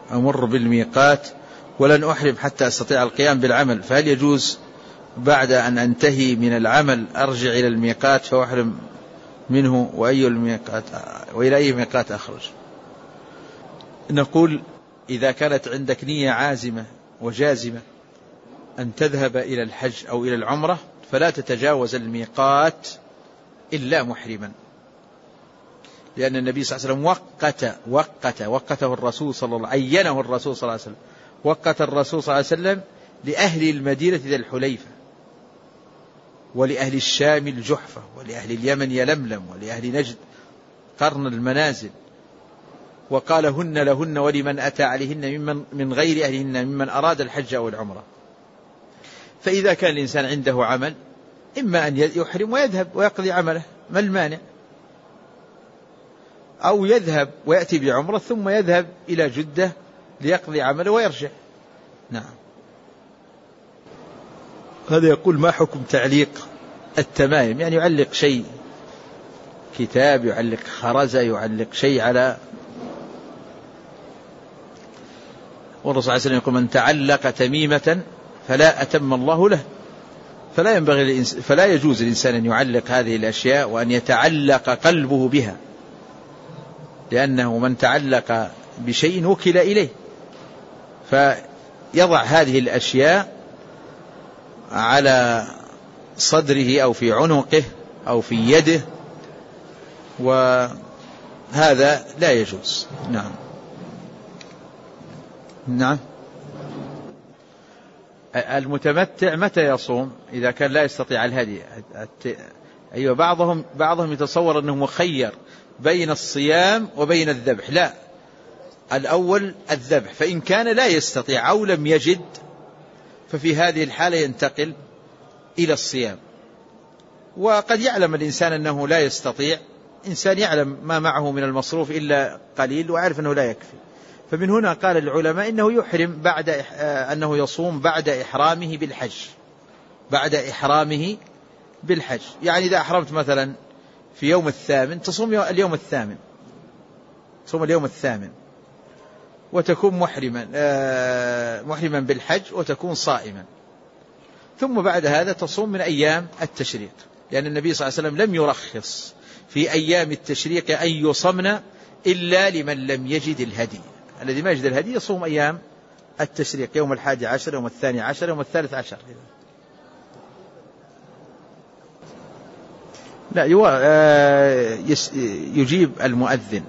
أمر بالميقات ولن أحرم حتى أستطيع القيام بالعمل، فهل يجوز بعد أن أنتهي من العمل أرجع إلى الميقات فأحرم منه، وإلى أي ميقات أخرج؟ نقول إذا كانت عندك نية عازمة وجازمة أن تذهب إلى الحج أو إلى العمرة فلا تتجاوز الميقات إلا محرما، لأن النبي صلى الله عليه وسلم وقته الرسول صلى الله عليه وسلم، عينه الرسول صلى الله عليه وسلم، وقت الرسول صلى الله عليه وسلم لأهل المدينة ذي الحليفة، ولأهل الشام الجحفة، ولأهل اليمن يلملم، ولأهل نجد قرن المنازل، وقال هن لهن ولمن أتى عليهن من غير أهلهن ممن أراد الحج أو العمرة. فإذا كان الإنسان عنده عمل إما أن يحرم ويذهب ويقضي عمله، ما المانع؟ أو يذهب ويأتي بعمرة ثم يذهب إلى جدة ليقضي عمله ويرجع. نعم. هذا يقول ما حكم تعليق التمائم؟ يعني يعلق شيء، كتاب، يعلق خرزة، يعلق شيء على، والرسول صلى الله عليه وسلم يقول من تعلق تميمة فلا أتم الله له. فلا يجوز الإنسان أن يعلق هذه الأشياء وأن يتعلق قلبه بها، لأنه من تعلق بشيء وكل إليه، فيضع هذه الأشياء على صدره أو في عنقه أو في يده، وهذا لا يجوز. نعم. نعم. المتمتع متى يصوم إذا كان لا يستطيع الهدي؟ أيوة، بعضهم يتصور أنه مخير بين الصيام وبين الذبح. لا، الأول الذبح، فإن كان لا يستطيع أو لم يجد ففي هذه الحالة ينتقل إلى الصيام. وقد يعلم الإنسان أنه لا يستطيع، إنسان يعلم ما معه من المصروف إلا قليل وعارف أنه لا يكفي، فمن هنا قال العلماء إنه يحرم بعد أنه يصوم بعد إحرامه بالحج، بعد إحرامه بالحج. يعني إذا أحرمت مثلا في يوم الثامن تصوم اليوم الثامن، تصوم اليوم الثامن وتكون محرما بالحج وتكون صائما، ثم بعد هذا تصوم من أيام التشريق، لأن النبي صلى الله عليه وسلم لم يرخص في أيام التشريق أن يصمن إلا لمن لم يجد الهدي. الذي ما يجد الهدي يصوم أيام التشريق، يوم 11، يوم 12، يوم 13. لا، يجيب المؤذن،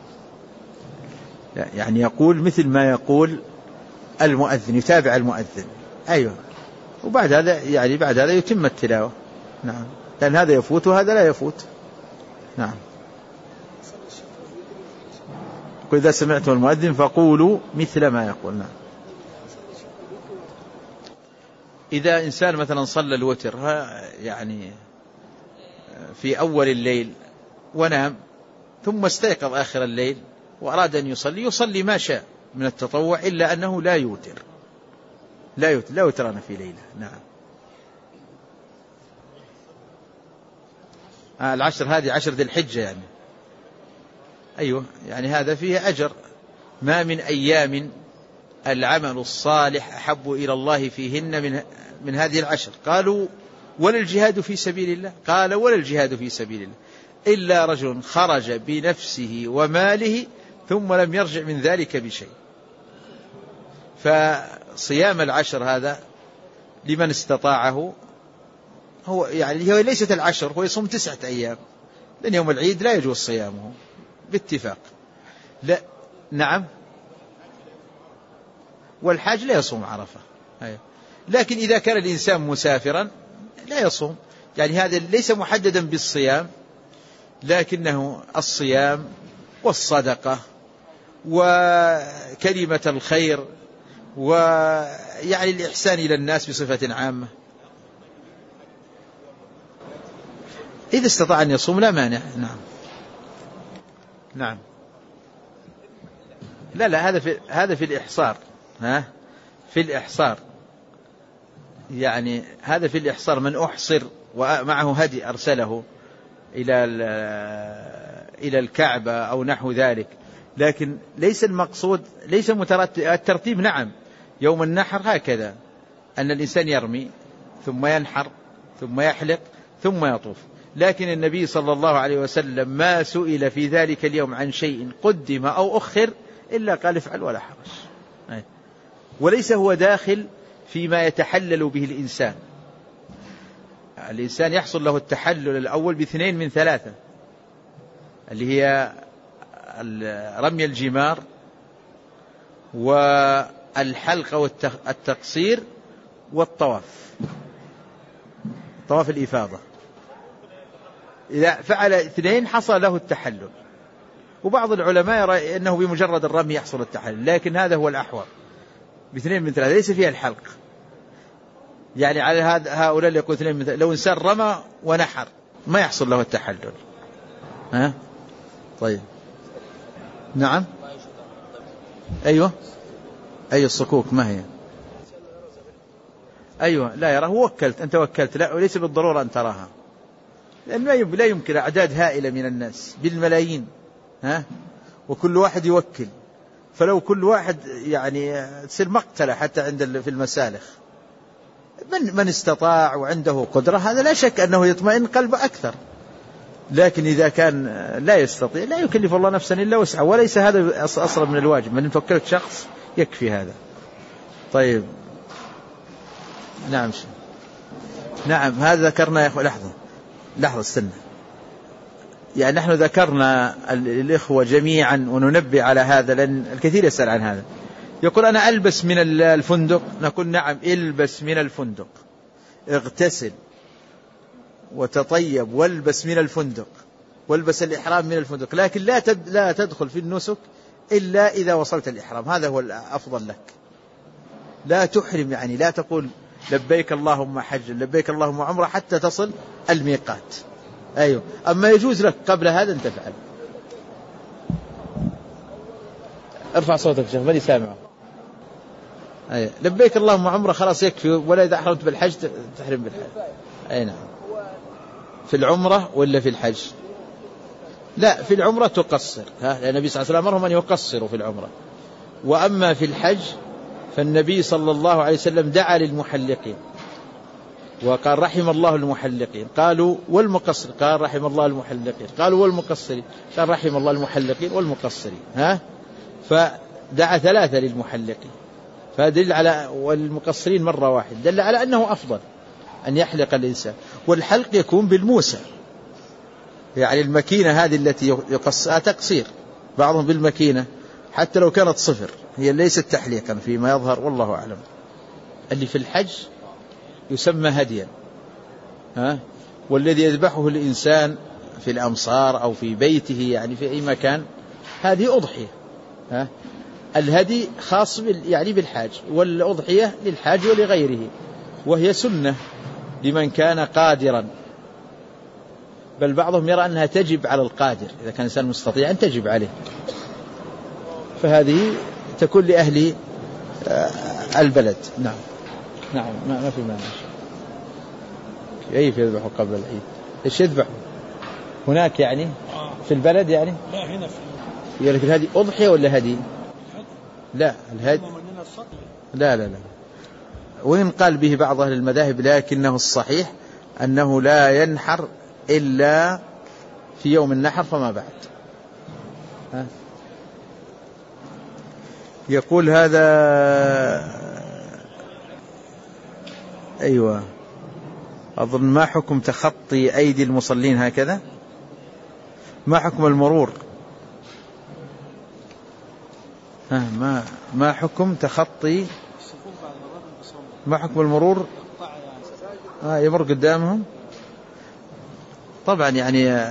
يعني يقول مثل ما يقول المؤذن، يتابع المؤذن. أيوة، وبعد هذا يعني بعد هذا يتم التلاوة. نعم، لأن هذا يفوت وهذا لا يفوت. نعم. وإذا سمعتم المؤذن فقولوا مثل ما يقول. نعم. إذا إنسان مثلا صلى الوتر يعني في أول الليل ونام، ثم استيقظ آخر الليل وأراد أن يصلي ما شاء من التطوع، إلا أنه لا يوتر، لا يوترن في ليلة. نعم. العشر هذه 10 ذي الحجة يعني. أيوة، يعني هذا فيه أجر. ما من أيام العمل الصالح أحب إلى الله فيهن من هذه العشر. قالوا ولا الجهاد في سبيل الله؟ قال ولا الجهاد في سبيل الله إلا رجل خرج بنفسه وماله ثم لم يرجع من ذلك بشيء. فصيام العشر هذا لمن استطاعه، هو يعني هو ليست العشر، هو يصوم 9 أيام، لأن يوم العيد لا يجوز صيامه باتفاق. لا. نعم. والحاج لا يصوم عرفة. لكن إذا كان الإنسان مسافرا لا يصوم، يعني هذا ليس محددا بالصيام، لكنه الصيام والصدقة وكلمة الخير ويعني الإحسان إلى الناس بصفة عامة. إذا استطاع أن يصوم لا مانع. نعم. نعم. لا هذا في الإحصار. في الإحصار، يعني هذا في الإحصار، من أحصر ومعه هدي أرسله إلى الكعبة أو نحو ذلك، لكن ليس المقصود، ليس مترتب الترتيب. نعم يوم النحر هكذا، أن الإنسان يرمي ثم ينحر ثم يحلق ثم يطوف، لكن النبي صلى الله عليه وسلم ما سئل في ذلك اليوم عن شيء قدم أو أخر إلا قال افعل ولا حرج. وليس هو داخل فيما يتحلل به الإنسان. الإنسان يحصل له التحلل الأول باثنين من ثلاثة، اللي هي رمي الجمار والحلق والتقصير والطواف، طواف الإفاضة. إذا فعل اثنين حصل له التحلل. وبعض العلماء يرى أنه بمجرد الرمي يحصل التحلل، لكن هذا هو الأحوط، باثنين من ثلاثة، ليس فيها الحلق. يعني على هؤلاء اللي يقول اثنين من ثلاثة، لو إنسان رمى ونحر ما يحصل له التحلل. طيب نعم. أيوة الصكوك ما هي؟ أيوة لا يراه، وكلت أنت وكلت، لا وليس بالضرورة أن تراها، لأنه لا يمكن، أعداد هائلة من الناس بالملايين، وكل واحد يوكل، فلو كل واحد يعني تصير مقتلة حتى عند في المسالخ. من استطاع وعنده قدرة هذا لا شك أنه يطمئن قلبه أكثر، لكن إذا كان لا يستطيع لا يكلف الله نفسا إلا وسعها، وليس هذا أصلا من الواجب، من توكلت شخص يكفي هذا. طيب نعم هذا ذكرنا يا أخوة. لحظة استنى، يعني نحن ذكرنا الإخوة جميعا وننبه على هذا، لأن الكثير يسأل عن هذا. يقول أنا ألبس من الفندق، نقول نعم البس من الفندق، اغتسل وتطيب والبس من الفندق، والبس الإحرام من الفندق، لكن لا تدخل في النسك إلا إذا وصلت الإحرام، هذا هو الأفضل لك. لا تحرم، يعني لا تقول لبيك اللهم حج لبيك اللهم عمره حتى تصل الميقات. أيوه، أما يجوز لك قبل هذا أن تفعل. ارفع صوتك شيخ ماني سامعه. أيوه، لبيك اللهم عمره خلاص يكفي، ولا إذا أحرمت بالحج تحرم بالحج. أي نعم. في العمرة ولا في الحج؟ لا، في العمرة تقصر، لأن النبي صلى الله عليه وسلم أمرهم أن يقصروا في العمرة. وأما في الحج فالنبي صلى الله عليه وسلم دعا للمحلقين وقال رحم الله المحلقين، قالوا والمقصر، قال رحم الله المحلقين، قالوا والمقصرين، قال رحم الله المحلقين والمقصرين. فدعا ثلاثة للمحلقين، فدل على والمقصرين مرة واحدة، دل على أنه أفضل أن يحلق الإنسان. والحلق يكون بالموسى، يعني المكينة هذه التي يقصها تقصير، بعضهم بالمكينة حتى لو كانت صفر، هي ليست تحليقا فيما يظهر والله أعلم. اللي في الحج يسمى هديا، والذي يذبحه الإنسان في الأمصار أو في بيته، يعني في أي مكان، هذه أضحية. الهدي خاص يعني بالحاج، والأضحية للحاج ولغيره، وهي سنة لمن كان قادرا، بل بعضهم يرى أنها تجب على القادر، إذا كان إنسان مستطيع أن تجب عليه، فهذه تكون لأهل البلد. نعم ما في مانع. كيف يذبحوا قبل العيد؟ إيش يذبحوا هناك يعني في البلد؟ يعني لا هنا يقول لك هذه أضحية ولا هدي؟ لا الهدي لا وإن قال به بعض أهل المذاهب، لكنه الصحيح أنه لا ينحر إلا في يوم النحر فما بعد. يقول هذا أيوة، أظن ما حكم تخطي أيدي المصلين هكذا؟ ما حكم المرور؟ ما حكم تخطي؟ ما حكم المرور؟ يمر قدامهم. طبعا يعني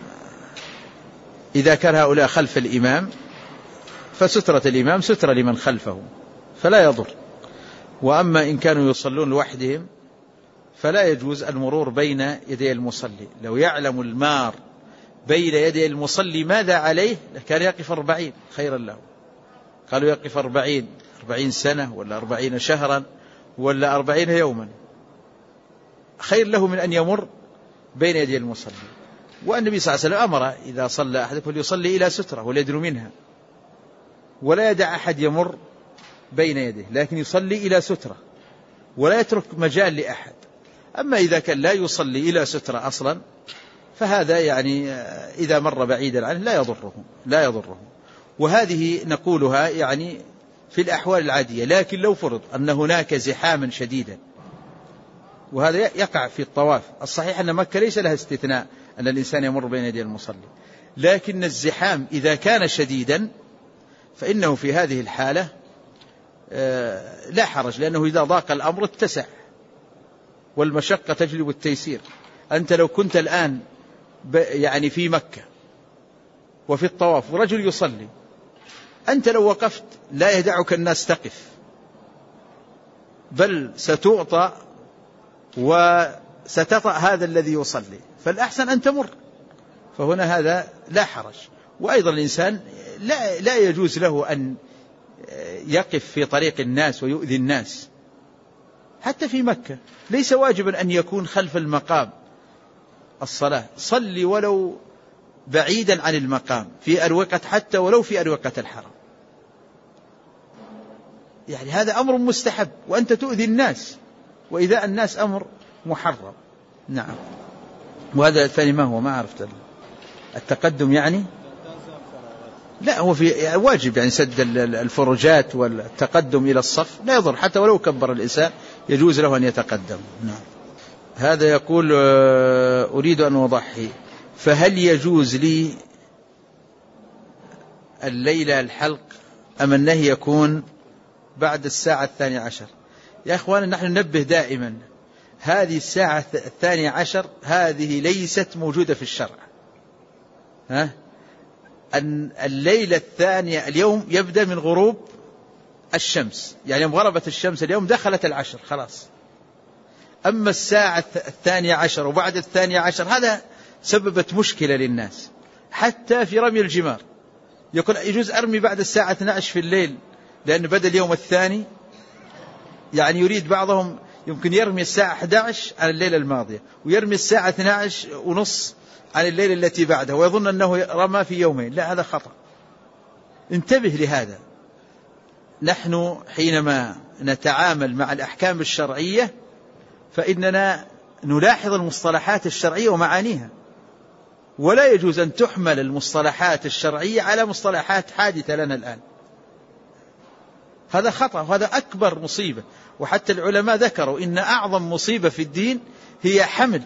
إذا كان هؤلاء خلف الإمام فسترة الإمام سترة لمن خلفه فلا يضر، وأما إن كانوا يصلون لوحدهم فلا يجوز المرور بين يدي المصلي. لو يعلم المار بين يدي المصلي ماذا عليه كان يقف 40 خيرا له. قالوا يقف 40 سنة ولا 40 شهرا ولا 40 يوما، خير له من أن يمر بين يدي المصلي. والنبي صلى الله عليه وسلم أمر إذا صلى أحدكم فليصلي إلى سترة وليدنو منها، ولا يدع أحد يمر بين يديه، لكن يصلي إلى سترة ولا يترك مجال لأحد. أما إذا كان لا يصلي إلى سترة أصلا فهذا يعني إذا مر بعيدا عنه لا يضره. وهذه نقولها يعني في الأحوال العادية. لكن لو فرض أن هناك زحاما شديدا، وهذا يقع في الطواف، الصحيح أن مكة ليس لها استثناء أن الإنسان يمر بين يدي المصلي، لكن الزحام إذا كان شديدا فإنه في هذه الحالة لا حرج، لأنه إذا ضاق الأمر اتسع، والمشقة تجلب التيسير. أنت لو كنت الآن يعني في مكة وفي الطواف ورجل يصلي، أنت لو وقفت لا يدعك الناس تقف، بل ستعطى وستطأ هذا الذي يصلي، فالأحسن أن تمر. فهنا هذا لا حرج. وأيضا الإنسان لا يجوز له أن يقف في طريق الناس ويؤذي الناس. حتى في مكة ليس واجبا أن يكون خلف المقام الصلاة، صلي ولو بعيدا عن المقام في أروقة، حتى ولو في أروقة الحرم، يعني هذا أمر مستحب، وأنت تؤذي الناس، وإذا الناس أمر محرم. نعم. وهذا الثاني ما هو، ما عرفت التقدم يعني لا، هو في واجب يعني سد الفروجات والتقدم إلى الصف لا يضر، حتى ولو كبر الإنسان يجوز له أن يتقدم. نعم. هذا يقول أريد أن أضحي، فهل يجوز لي الليلة الحلق أم النهي يكون بعد الساعة 12؟ يا أخوان نحن ننبه دائما، هذه الساعة 12 هذه ليست موجودة في الشرع. أن الليلة الثانية اليوم يبدأ من غروب الشمس، يعني يوم غربت الشمس اليوم دخلت العشر خلاص. أما الساعة 12 وبعد 12 هذا سببت مشكلة للناس، حتى في رمي الجمار يقول يجوز أرمي بعد الساعة 12 في الليل لأن بدأ اليوم الثاني، يعني يريد بعضهم يمكن يرمي الساعة 11 على الليلة الماضية، ويرمي الساعة 12:30 عن الليلة التي بعدها، ويظن أنه رمى في يومين. لا، هذا خطأ، انتبه لهذا. نحن حينما نتعامل مع الأحكام الشرعية فإننا نلاحظ المصطلحات الشرعية ومعانيها، ولا يجوز أن تحمل المصطلحات الشرعية على مصطلحات حادثة لنا الآن. هذا خطأ، وهذا أكبر مصيبة. وحتى العلماء ذكروا إن أعظم مصيبة في الدين هي حمل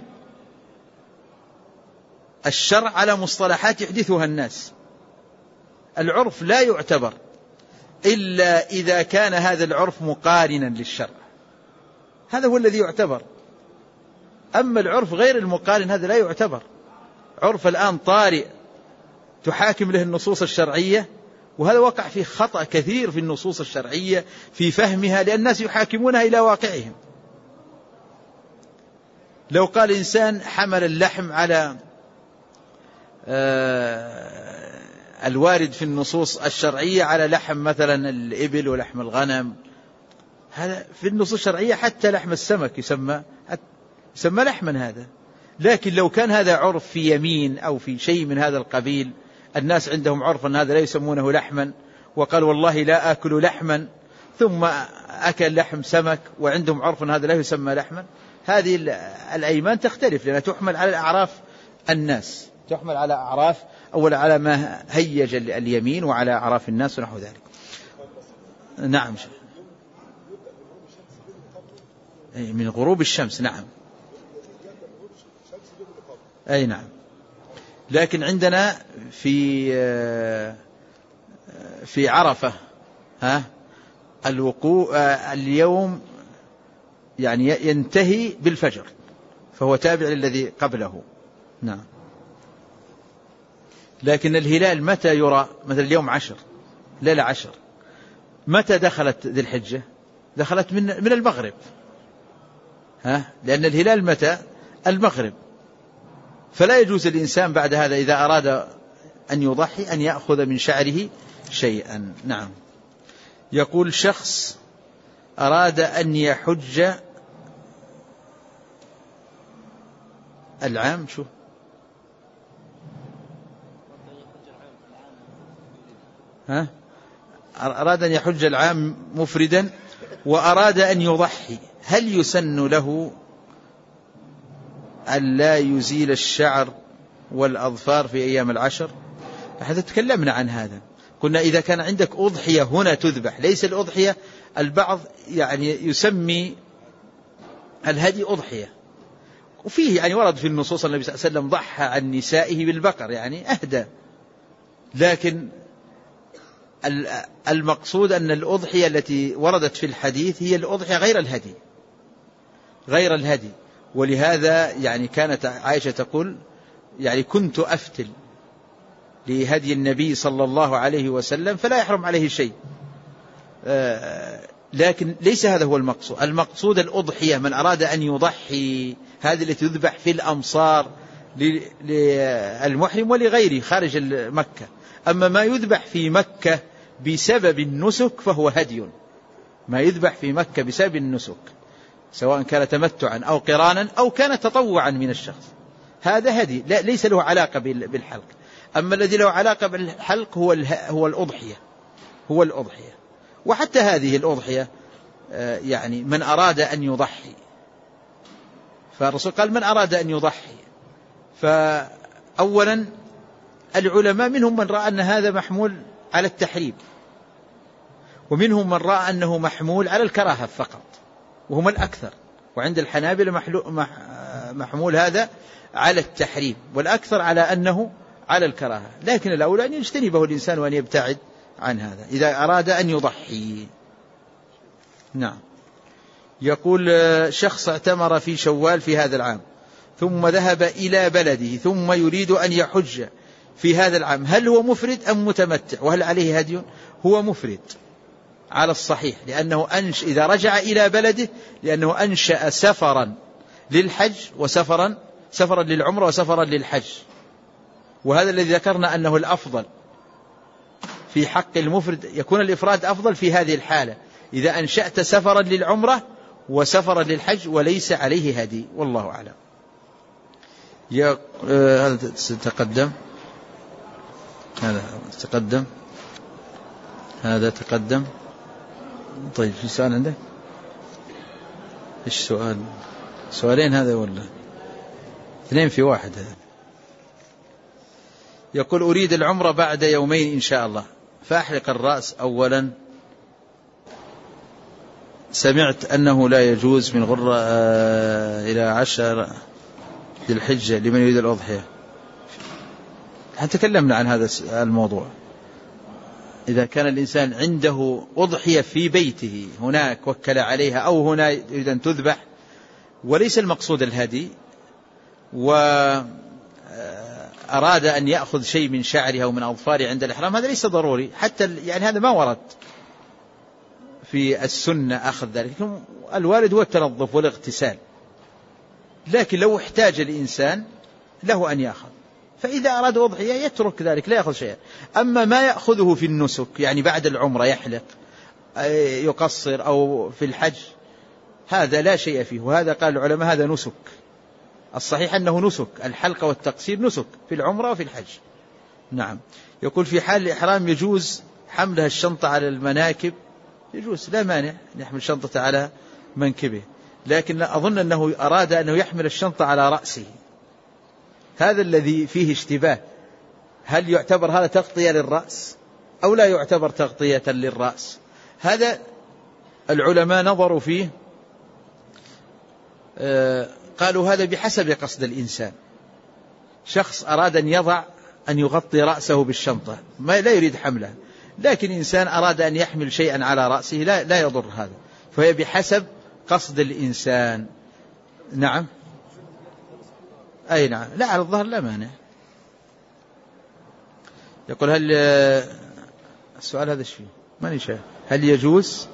الشرع على مصطلحات يحدثها الناس. العرف لا يعتبر إلا إذا كان هذا العرف مقارنا للشرع، هذا هو الذي يعتبر. أما العرف غير المقارن هذا لا يعتبر. عرف الآن طارئ تحاكم له النصوص الشرعية، وهذا وقع فيه خطأ كثير في النصوص الشرعية في فهمها، لأن الناس يحاكمونها إلى واقعهم. لو قال إنسان حمل اللحم على الوارد في النصوص الشرعية على لحم مثلا الإبل ولحم الغنم، هذا في النصوص الشرعية حتى لحم السمك يسمى لحما هذا. لكن لو كان هذا عرف في يمين أو في شيء من هذا القبيل، الناس عندهم عرف أن هذا لا يسمونه لحما، وقال والله لا آكل لحما، ثم أكل لحم سمك، وعندهم عرف أن هذا لا يسمى لحما، هذه الأيمان تختلف، لأنها تحمل على أعراف الناس، تحمل على أعراف أولا على ما هيج اليمين وعلى أعراف الناس ونحو ذلك. نعم، من غروب الشمس. نعم، أي نعم. لكن عندنا في عرفة الوقوع اليوم يعني ينتهي بالفجر، فهو تابع للذي قبله. نعم. لكن الهلال متى يرى؟ مثل اليوم 10 ليلة 10، متى دخلت ذي الحجة؟ دخلت من المغرب، لأن الهلال متى؟ المغرب. فلا يجوز الإنسان بعد هذا إذا أراد أن يضحي أن يأخذ من شعره شيئا. نعم. يقول شخص أراد أن يحج العام أراد أن يحج العام مفردا وأراد أن يضحي، هل يسن له أن لا يزيل الشعر والأظفار في أيام العشر؟ هذا تكلمنا عن هذا، قلنا إذا كان عندك أضحية هنا تذبح، ليس الأضحية، البعض يعني يسمي الهدي أضحية، وفيه يعني ورد في النصوص النبي صلى الله عليه وسلم ضحى عن نسائه بالبقر، يعني أهدى، لكن المقصود أن الأضحية التي وردت في الحديث هي الأضحية غير الهدي. ولهذا يعني كانت عائشة تقول يعني كنت أفتل لهدي النبي صلى الله عليه وسلم فلا يحرم عليه شيء، لكن ليس هذا هو المقصود. المقصود الأضحية، من أراد أن يضحي هذه التي تذبح في الأمصار للمحرم ولغيره خارج مكة. أما ما يذبح في مكة بسبب النسك فهو هدي، ما يذبح في مكة بسبب النسك سواء كان تمتعا أو قرانا أو كان تطوعا من الشخص، هذا هدي ليس له علاقة بالحلق. أما الذي له علاقة بالحلق هو الأضحية. وحتى هذه الأضحية يعني من أراد أن يضحي، فالرسول قال من أراد أن يضحي، فأولا العلماء منهم من رأى أن هذا محمول على التحريم، ومنهم من رأى أنه محمول على الكراهة فقط، وهم الأكثر، وعند الحنابلة محمول هذا على التحريم، والأكثر على أنه على الكراهة، لكن الأولى أن يجتنبه الإنسان وأن يبتعد عن هذا إذا أراد أن يضحي. نعم. يقول شخص اعتمر في شوال في هذا العام ثم ذهب إلى بلده ثم يريد أن يحج في هذا العام، هل هو مفرد أم متمتع، وهل عليه هدي؟ هو مفرد على الصحيح، لأنه إذا رجع إلى بلده لأنه أنشأ سفرا للحج وسفرا للعمرة وسفرا للحج، وهذا الذي ذكرنا أنه الأفضل في حق المفرد، يكون الإفراد أفضل في هذه الحالة إذا أنشأت سفرا للعمرة وسفرا للحج وليس عليه هدي، والله أعلم. هذا تقدم. طيب في سؤال عندك؟ إيش سؤالين هذا ولا 2 في 1 هذا؟ يقول أريد العمرة بعد يومين إن شاء الله، فأحلق الرأس أولا. سمعت أنه لا يجوز من غرة إلى 10 ذي الحجة لمن يريد الأضحية. تكلمنا عن هذا الموضوع. إذا كان الإنسان عنده أضحية في بيته هناك وكل عليها أو هنا يريد أن تذبح وليس المقصود الهدي، وأراد أن يأخذ شيء من شعرها ومن أظفارها عند الإحرام، هذا ليس ضروري، حتى يعني هذا ما ورد في السنة أخذ ذلك، الوارد هو التنظف والاغتسال، لكن لو احتاج الإنسان له أن يأخذ، فإذا أراد أضحية يترك ذلك لا يأخذ شيئا. أما ما يأخذه في النسك يعني بعد العمرة يحلق يقصر أو في الحج هذا لا شيء فيه، وهذا قال العلماء هذا نسك، الصحيح أنه نسك، الحلق والتقصير نسك في العمرة وفي الحج. نعم. يقول في حال الإحرام يجوز حملها الشنطة على المناكب؟ يجوز، لا مانع أن يحمل شنطة على منكبه، لكن أظن أنه أراد أنه يحمل الشنطة على رأسه، هذا الذي فيه اشتباه، هل يعتبر هذا تغطية للرأس أو لا يعتبر تغطية للرأس؟ هذا العلماء نظروا فيه، قالوا هذا بحسب قصد الإنسان. شخص أراد أن يغطي رأسه بالشنطة لا يريد حملها، لكن إنسان أراد أن يحمل شيئا على رأسه لا يضر هذا، فهي بحسب قصد الإنسان. نعم. أي نعم، لا على الظهر لا مانع. يقول هل السؤال هذا شيء ماني شايف، هل يجوز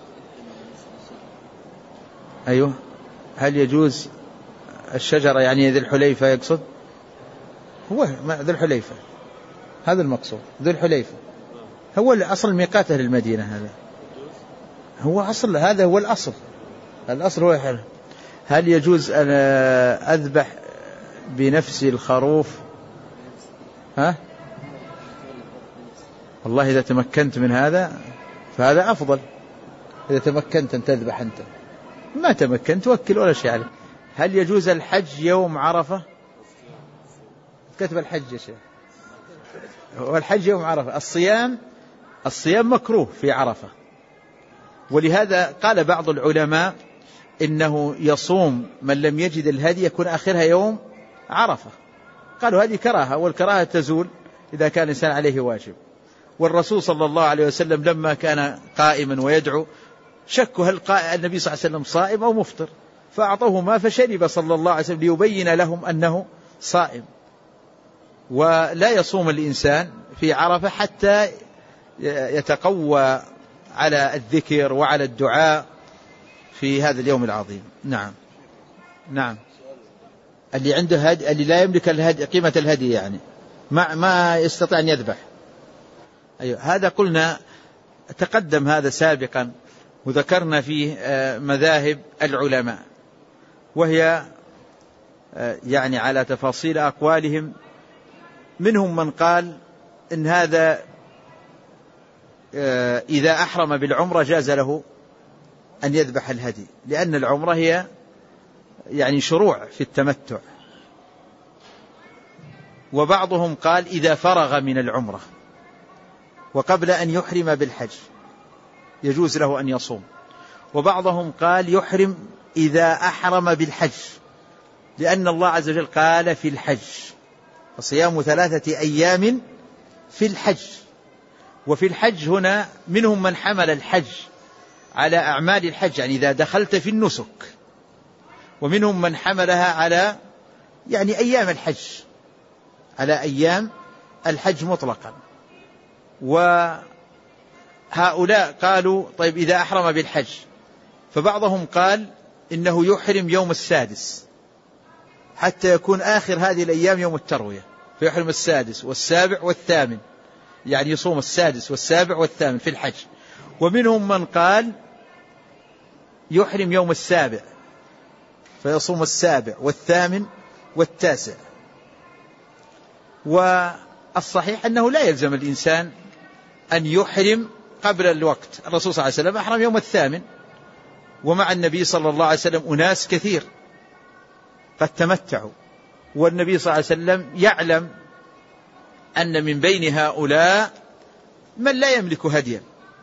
هل يجوز الشجرة يعني ذي الحليفة يقصد هو ذي الحليفة، هذا المقصود ذي الحليفة هو أصل ميقات أهل المدينة، هذا هو أصل، هذا هو الأصل هو يحل. هل يجوز أن أذبح بنفسي الخروف؟ والله إذا تمكنت من هذا فهذا أفضل إذا تمكنت أن تذبح أنت. ما تمكنت توكل ولا شيء عليه. هل يجوز الحج يوم عرفة؟ كتب الحج يا شيخ، والحج يوم عرفة. الصيام مكروه في عرفة، ولهذا قال بعض العلماء إنه يصوم من لم يجد الهدي يكون آخرها يوم عرفة. قالوا هذه كراهة، والكراهة تزول إذا كان الإنسان عليه واجب. والرسول صلى الله عليه وسلم لما كان قائما ويدعو شكوا هل النبي صلى الله عليه وسلم صائم أو مفطر، فأعطوه ماء فشرب صلى الله عليه وسلم ليبين لهم أنه صائم. ولا يصوم الإنسان في عرفة حتى يتقوى على الذكر وعلى الدعاء في هذا اليوم العظيم. نعم. نعم. اللي عنده هدي، اللي لا يملك الهدي قيمة الهدي يعني ما يستطيع أن يذبح. أيوة، هذا قلنا تقدم هذا سابقا وذكرنا فيه مذاهب العلماء، وهي يعني على تفاصيل أقوالهم. منهم من قال إن هذا إذا أحرم بالعمرة جاز له أن يذبح الهدي، لأن العمرة هي يعني شروع في التمتع. وبعضهم قال إذا فرغ من العمرة وقبل أن يحرم بالحج يجوز له أن يصوم. وبعضهم قال يحرم إذا أحرم بالحج، لأن الله عز وجل قال في الحج فصيام 3 أيام في الحج. وفي الحج هنا منهم من حمل الحج على أعمال الحج، يعني إذا دخلت في النسك، ومنهم من حملها على يعني أيام الحج، على أيام الحج مطلقا. وهؤلاء قالوا طيب إذا أحرم بالحج، فبعضهم قال إنه يحرم يوم 6 حتى يكون آخر هذه الأيام يوم التروية، فيحرم 6 و7 و8، يعني يصوم 6 و7 و8 في الحج. ومنهم من قال يحرم يوم 7 فيصوم 7 و8 و9. والصحيح أنه لا يلزم الإنسان أن يحرم قبل الوقت. الرسول صلى الله عليه وسلم أحرم يوم 8، ومع النبي صلى الله عليه وسلم أناس كثير قد تمتعوا، والنبي صلى الله عليه وسلم يعلم أن من بين هؤلاء من لا يملك هديا،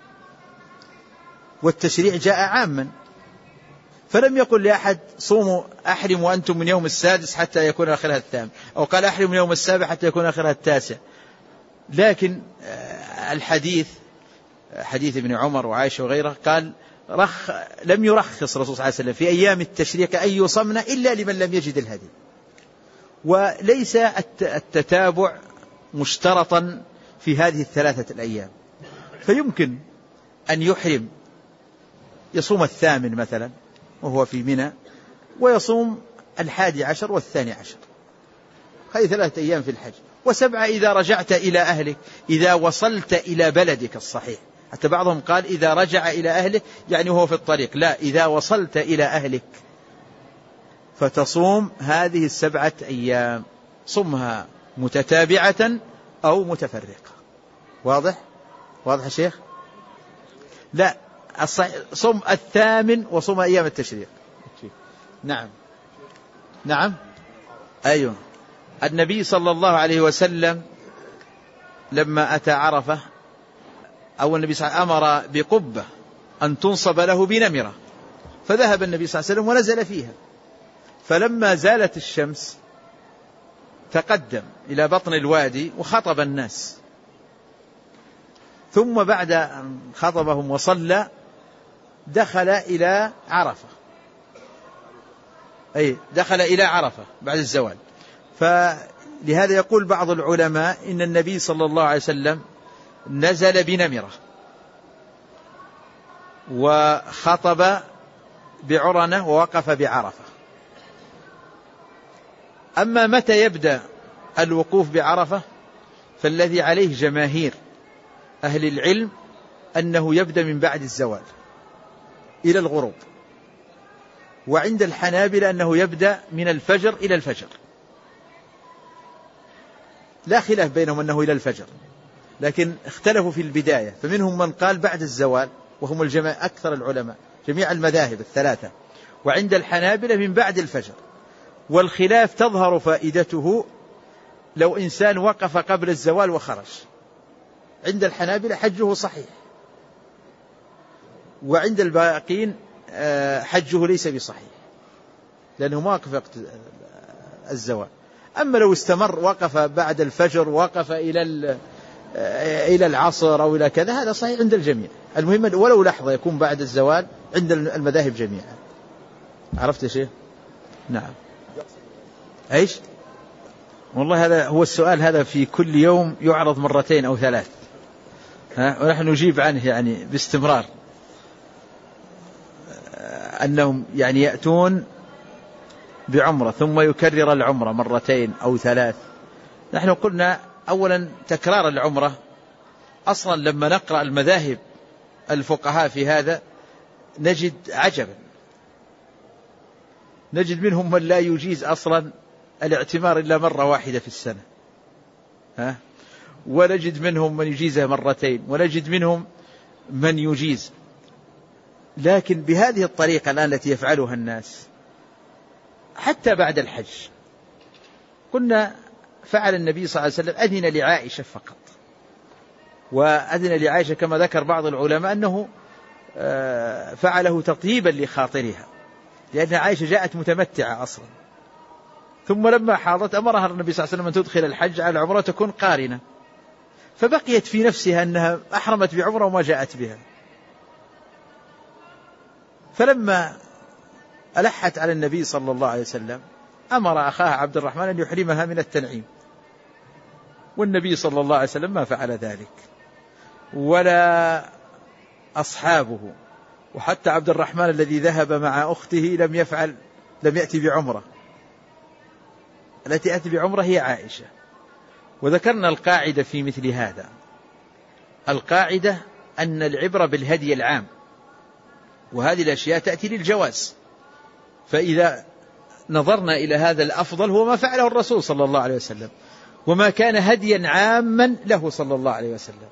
والتشريع جاء عاما، فلم يقل لأحد صوموا أحرم وأنتم من يوم 6 حتى يكون آخرها 8، أو قال أحرم من يوم 7 حتى يكون آخرها 9. لكن الحديث حديث ابن عمر وعائشة وغيره قال لم يرخص الرسول صلى الله عليه وسلم في أيام التشريق أن يصمن إلا لمن لم يجد الهدي. وليس التتابع مشترطا في هذه 3 الأيام، فيمكن أن يحرم يصوم 8 مثلا وهو في منى، ويصوم 11 و12، هذه 3 أيام في الحج. و7 إذا رجعت إلى أهلك، إذا وصلت إلى بلدك الصحيح. حتى بعضهم قال إذا رجع إلى أهله يعني هو في الطريق، لا، إذا وصلت إلى أهلك فتصوم هذه 7 أيام، صمها متتابعة أو متفرقة. واضح يا شيخ؟ لا، صم 8 وصم أيام التشريق. نعم. أيوه، النبي صلى الله عليه وسلم لما أتى عرفة، أو النبي صلى الله عليه وسلم أمر بقبة أن تنصب له بنمرة، فذهب النبي صلى الله عليه وسلم ونزل فيها، فلما زالت الشمس تقدم إلى بطن الوادي وخطب الناس، ثم بعد أن خطبهم وصلى دخل إلى عرفة، دخل إلى عرفة بعد الزوال. فلهذا يقول بعض العلماء إن النبي صلى الله عليه وسلم نزل بنمرة وخطب بعرنة ووقف بعرفة. أما متى يبدأ الوقوف بعرفة فالذي عليه جماهير أهل العلم أنه يبدأ من بعد الزوال إلى الغروب، وعند الحنابلة أنه يبدأ من الفجر إلى الفجر، لا خلاف بينهم أنه إلى الفجر. لكن اختلفوا في البداية، فمنهم من قال بعد الزوال وهم أكثر العلماء جميع المذاهب الثلاثة، وعند الحنابلة من بعد الفجر. والخلاف تظهر فائدته لو إنسان وقف قبل الزوال وخرج، عند الحنابلة حجه صحيح، وعند الباقين حجه ليس بصحيح لأنه ما وقف وقت الزوال. أما لو استمر وقف بعد الفجر، وقف إلى العصر أو إلى كذا، هذا صحيح عند الجميع. المهم ولو لحظة يكون بعد الزوال عند المذاهب جميعا. عرفت يا شيخ؟ نعم. أيش؟ والله هذا هو السؤال، هذا في كل يوم يعرض مرتين أو ثلاث، ونحن نجيب عنه يعني باستمرار، أنهم يعني يأتون بعمرة ثم يكرر العمرة مرتين أو ثلاث. نحن قلنا أولا تكرار العمرة أصلا لما نقرأ المذاهب الفقهاء في هذا نجد عجبا، نجد منهم من لا يجيز أصلا الاعتمار إلا مرة واحدة في السنة، ونجد منهم من يجيزها مرتين، ونجد منهم من يجيز. لكن بهذه الطريقة الآن التي يفعلها الناس حتى بعد الحج، قلنا فعل النبي صلى الله عليه وسلم أذن لعائشة فقط، وأذن لعائشة كما ذكر بعض العلماء أنه فعله تطيبا لخاطرها، لأن عائشة جاءت متمتعة أصلا، ثم لما حاضت أمرها النبي صلى الله عليه وسلم أن تدخل الحج على العمرة تكون قارنة، فبقيت في نفسها أنها أحرمت بعمرة وما جاءت بها. فلما ألحت على النبي صلى الله عليه وسلم أمر أخاها عبد الرحمن أن يحرمها من التنعيم، والنبي صلى الله عليه وسلم ما فعل ذلك ولا أصحابه، وحتى عبد الرحمن الذي ذهب مع أخته لم يأتي بعمرة، التي أتي بعمرة هي عائشة. وذكرنا القاعدة في مثل هذا، القاعدة أن العبرة بالهدي العام، وهذه الأشياء تأتي للجواز، فإذا نظرنا إلى هذا الأفضل هو ما فعله الرسول صلى الله عليه وسلم، وما كان هديا عاما له صلى الله عليه وسلم.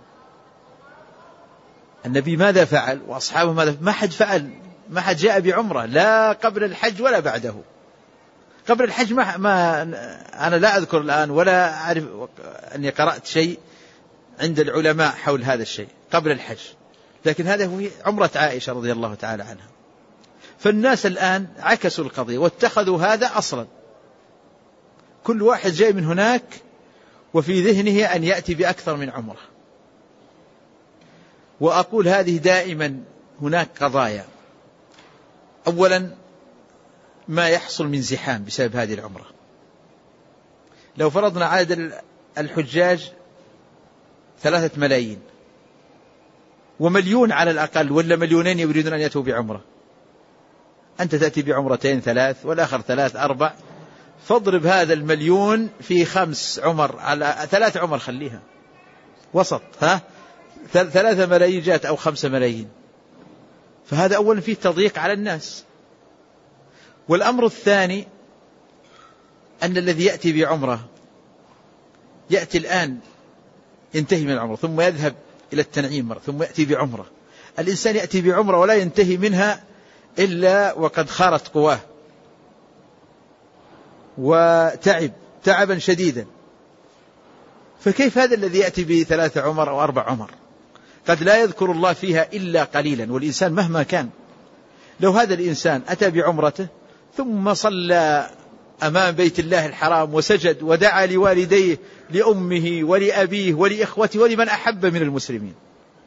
النبي ماذا فعل وأصحابه ماذا؟ ما حد فعل، ما حد جاء بعمرة لا قبل الحج ولا بعده. قبل الحج ما أنا لا أذكر الآن ولا أعرف أني قرأت شيء عند العلماء حول هذا الشيء قبل الحج، لكن هذا هو عمرة عائشة رضي الله تعالى عنها. فالناس الآن عكسوا القضية واتخذوا هذا أصلا، كل واحد جاي من هناك وفي ذهنه أن يأتي بأكثر من عمرة. وأقول هذه دائما هناك قضايا، أولا ما يحصل من زحام بسبب هذه العمرة. لو فرضنا عدد الحجاج 3 ملايين، ومليون على الأقل ولا مليونين يريدون أن يأتوا بعمرة، أنت تأتي بعمرتين 3 والآخر 3 4، فاضرب هذا المليون في 5 عمر على 3 عمر، خليها وسط، 3 ملايين جاءت أو 5 ملايين. فهذا أولا فيه تضييق على الناس. والأمر الثاني أن الذي يأتي بعمرة يأتي الآن ينتهي من العمرة ثم يذهب إلى التنعيم مرة ثم يأتي بعمرة. الإنسان يأتي بعمرة ولا ينتهي منها إلا وقد خارت قواه وتعب تعبا شديدا. فكيف هذا الذي يأتي ب3 عمر أو 4 عمر قد لا يذكر الله فيها إلا قليلا؟ والإنسان مهما كان، لو هذا الإنسان أتى بعمرته ثم صلى أمام بيت الله الحرام وسجد ودعا لوالديه لأمه ولأبيه ولإخوته ولمن أحب من المسلمين،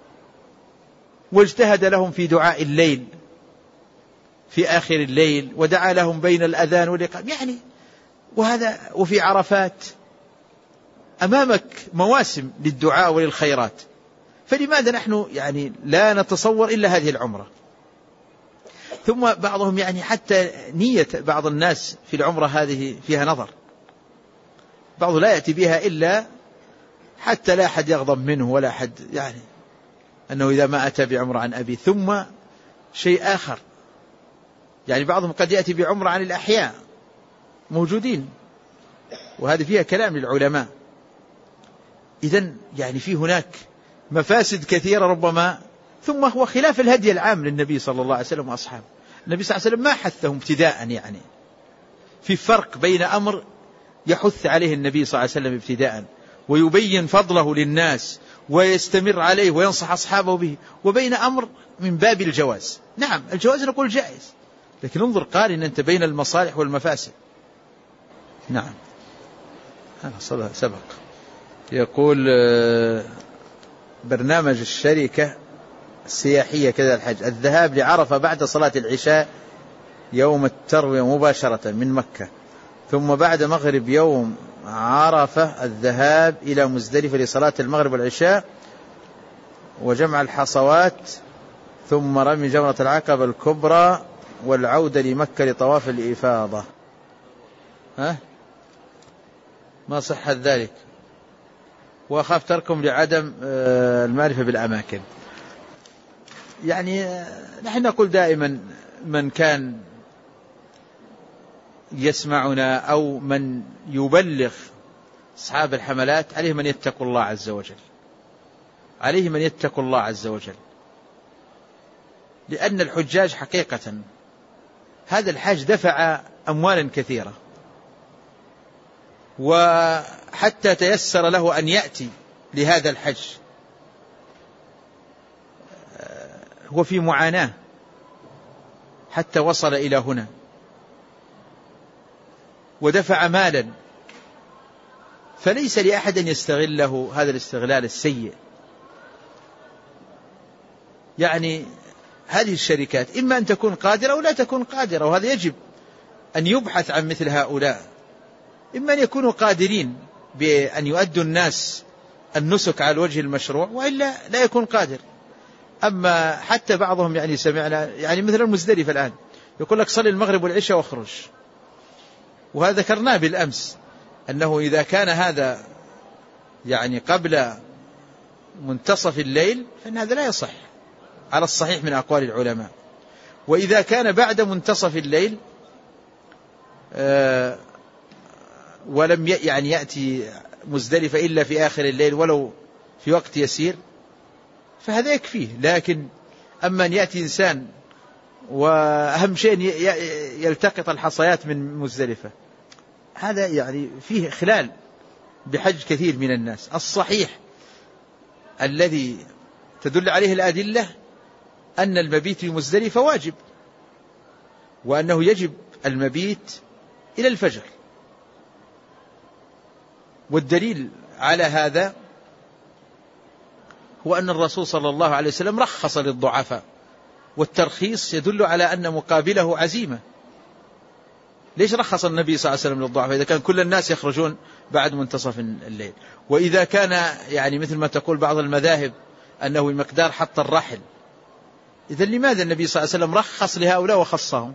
واجتهد لهم في دعاء الليل في آخر الليل، ودعا لهم بين الأذان والإقامة، يعني وهذا وفي عرفات، أمامك مواسم للدعاء وللخيرات، فلماذا نحن يعني لا نتصور إلا هذه العمرة؟ ثم بعضهم يعني حتى نية بعض الناس في العمرة هذه فيها نظر، بعضه لا يأتي بها إلا حتى لا أحد يغضب منه ولا أحد، يعني أنه إذا ما أتى بعمرة عن أبي. ثم شيء آخر، يعني بعضهم قد يأتي بعمرة عن الأحياء موجودين، وهذه فيها كلام للعلماء. إذن يعني في هناك مفاسد كثيرة ربما، ثم هو خلاف الهدي العام للنبي صلى الله عليه وسلم وأصحابه. النبي صلى الله عليه وسلم ما حثهم ابتداء، يعني في فرق بين أمر يحث عليه النبي صلى الله عليه وسلم ابتداء ويبين فضله للناس ويستمر عليه وينصح أصحابه به، وبين أمر من باب الجواز. نعم الجواز نقول جائز، لكن انظر قارن أنت بين المصالح والمفاسد. نعم هذا سبق. يقول برنامج الشركة السياحية كذا الحج الذهاب لعرفة بعد صلاة العشاء يوم التروية مباشرة من مكة، ثم بعد مغرب يوم عرفة الذهاب إلى مزدلفة لصلاة المغرب والعشاء وجمع الحصوات، ثم رمي جمرة العقبة الكبرى والعودة لمكة لطواف الإفاضة. ما صح ذلك، وأخاف تركم لعدم المعرفة بالأماكن. يعني نحن نقول دائما من كان يسمعنا أو من يبلغ أصحاب الحملات عليهم أن يتقوا الله عز وجل، عليهم أن يتقوا الله عز وجل، لأن الحجاج حقيقة هذا الحاج دفع أموالا كثيرة، وحتى تيسر له أن يأتي لهذا الحج هو في معاناة حتى وصل إلى هنا، ودفع مالا، فليس لأحد أن يستغله هذا الاستغلال السيء. يعني هذه الشركات إما أن تكون قادرة أو لا تكون قادرة، وهذا يجب أن يبحث عن مثل هؤلاء، إما أن يكونوا قادرين بأن يؤدوا الناس النسك على الوجه المشروع، وإلا لا يكون قادر. أما حتى بعضهم يعني سمعنا يعني مثل المزدلفة الآن يقول لك صلي المغرب والعشاء واخرج، وهذا ذكرناه بالأمس أنه إذا كان هذا يعني قبل منتصف الليل فإن هذا لا يصح على الصحيح من أقوال العلماء، وإذا كان بعد منتصف الليل ولم يعني يأتي مزدلفة إلا في آخر الليل ولو في وقت يسير فهذا يكفيه. لكن أما أن يأتي إنسان وأهم شيء يلتقط الحصيات من مزدلفة، هذا يعني فيه خلال بحج كثير من الناس. الصحيح الذي تدل عليه الأدلة أن المبيت في مزدلفة واجب، وأنه يجب المبيت إلى الفجر، والدليل على هذا هو أن الرسول صلى الله عليه وسلم رخص للضعفاء، والترخيص يدل على أن مقابله عزيمة. ليش رخص النبي صلى الله عليه وسلم للضعفاء إذا كان كل الناس يخرجون بعد منتصف الليل؟ وإذا كان يعني مثل ما تقول بعض المذاهب أنه بمقدار حط الرحل، إذا لماذا النبي صلى الله عليه وسلم رخص لهؤلاء وخصهم؟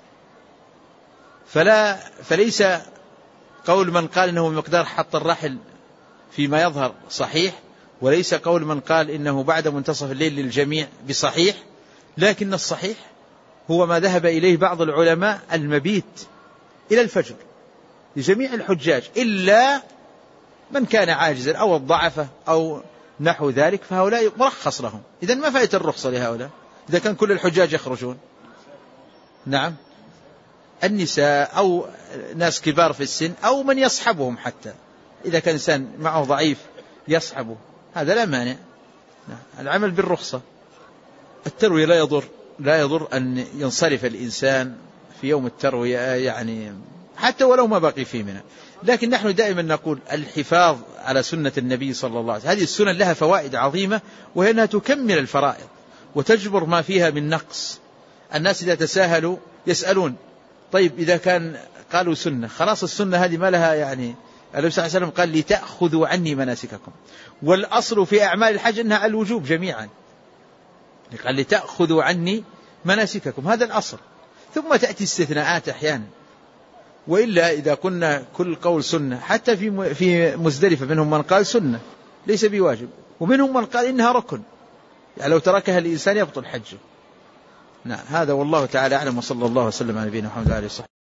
فليس قول من قال إنه بمقدار حط الرحل فيما يظهر صحيح، وليس قول من قال إنه بعد منتصف الليل للجميع بصحيح، لكن الصحيح هو ما ذهب إليه بعض العلماء المبيت إلى الفجر لجميع الحجاج، إلا من كان عاجزا أو الضعفة أو نحو ذلك، فهؤلاء مرخص لهم. إذن ما فائدة الرخصة لهؤلاء إذا كان كل الحجاج يخرجون؟ نعم النساء أو ناس كبار في السن أو من يصحبهم، حتى إذا كان إنسان معه ضعيف يصحبه هذا لا مانع. العمل بالرخصة. التروية لا يضر أن ينصرف الإنسان في يوم التروية يعني حتى ولو ما بقي في منى، لكن نحن دائما نقول الحفاظ على سنة النبي صلى الله عليه وسلم. هذه السنة لها فوائد عظيمة، وهي أنها تكمل الفرائض وتجبر ما فيها من نقص. الناس إذا تساهلوا يسألون طيب إذا كان قالوا سنة خلاص السنة هذه ما لها يعني. النبي صلى الله عليه وسلم قال لتأخذوا عني مناسككم، والأصل في أعمال الحج أنها على الوجوب جميعا، قال لتأخذوا عني مناسككم، هذا الأصل، ثم تأتي استثناءات أحيانا. وإلا إذا كنا كل قول سنة، حتى في مزدلفة منهم من قال سنة ليس بواجب، ومنهم من قال إنها ركن، يعني لو تركها الإنسان يبطل حجه. نعم هذا والله تعالى أعلم، وصلى الله وسلم على نبينا محمد وعلى آله وصحبه.